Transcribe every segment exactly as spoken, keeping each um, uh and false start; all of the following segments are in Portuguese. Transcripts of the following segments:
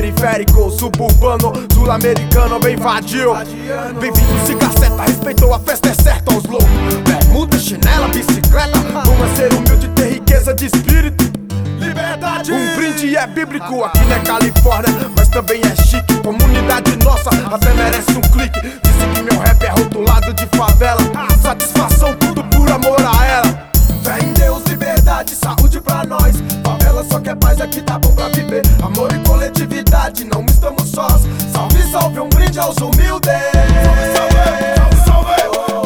periférico, suburbano, sul-americano, bem vadio. Bem-vindo se caceta, respeitou, a festa é certa aos loucos. Bermuda, chinela, bicicleta, como é ser humilde, ter riqueza de espírito. Liberdade. Um brinde é bíblico, aqui na Califórnia, mas também é chique. Comunidade nossa, até merece um clique. Disse que meu rap é rotulado de favela. Satisfação, tudo por amor a ela. Fé em Deus, liberdade, saúde pra nós. Favela só quer paz, aqui tá bom pra viver. Amor e coletividade, não estamos sós. Salve, salve, um brinde aos humildes. Salve, salve, salve,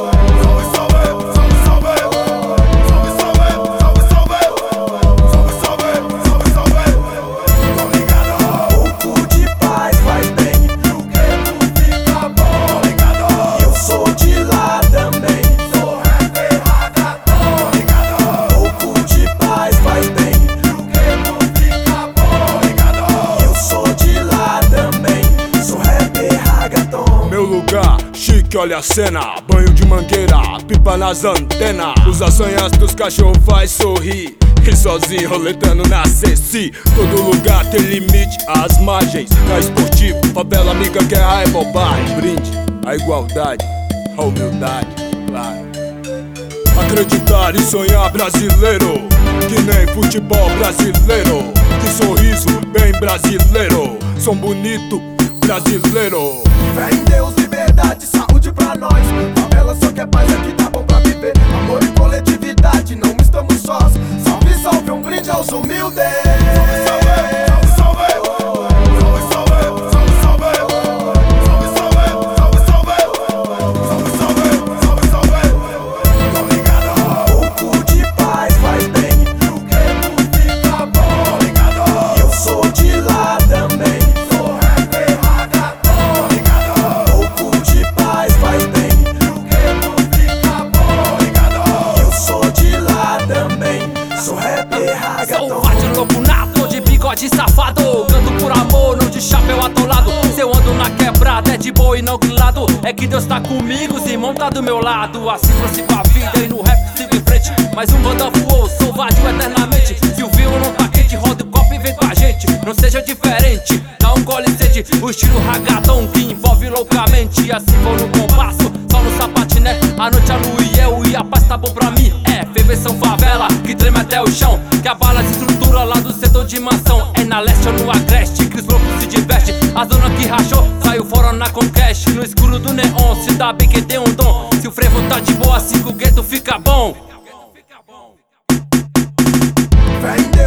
chique, olha a cena, banho de mangueira, pipa nas antenas. Os assanhas dos cachorros faz sorrir, e sozinho roletando na C C. Todo lugar tem limite, às margens, na esportivo, favela amiga, guerra é bobagem. Brinde a igualdade, a humildade, claro. Acreditar e sonhar brasileiro, que nem futebol brasileiro. Que sorriso bem brasileiro, som bonito brasileiro. Fé em Deus, liberdade, saúde pra nós. Favela só quer paz, aqui tá bom pra viver. Amor e coletividade, não estamos sós. Salve, salve, um brinde aos humildes. Salve, salve, salve, salve, salve, salve, salve, salve, salve, salve, salve, salve, salve. Tô ligado, pouco de paz faz bem, e o gueto fica bom. Tô ligado, eu sou de lá também. Selvagem, louco nato, de bigode safado. Canto por amor, não de chapéu atolado. Se eu ando na quebrada, é de boa e não grilado. É que Deus tá comigo, os irmãos tá do meu lado. Assim prossigo a vida e no rap sigo em frente. Mais um banda voou, sou vadio eternamente. Se o vinho não tá quente, roda o copo e vem com a gente. Não seja diferente, dá um gole sede. O estilo ragatão que envolve loucamente. Assim vou no compasso, só no sapatinete. A noite, a lua e eu e a paz tá bom pra mim. É, Feveção favela, que treme até o chão. Que abala as estrutura lá do setor de mansão. É na leste ou no agreste, que os loucos se diverte. A zona que rachou, saiu fora na conquest. No escuro do neon, se dá bem que tem um dom. Se o frevo tá de boa, assim que o gueto fica bom. Fé em Deus.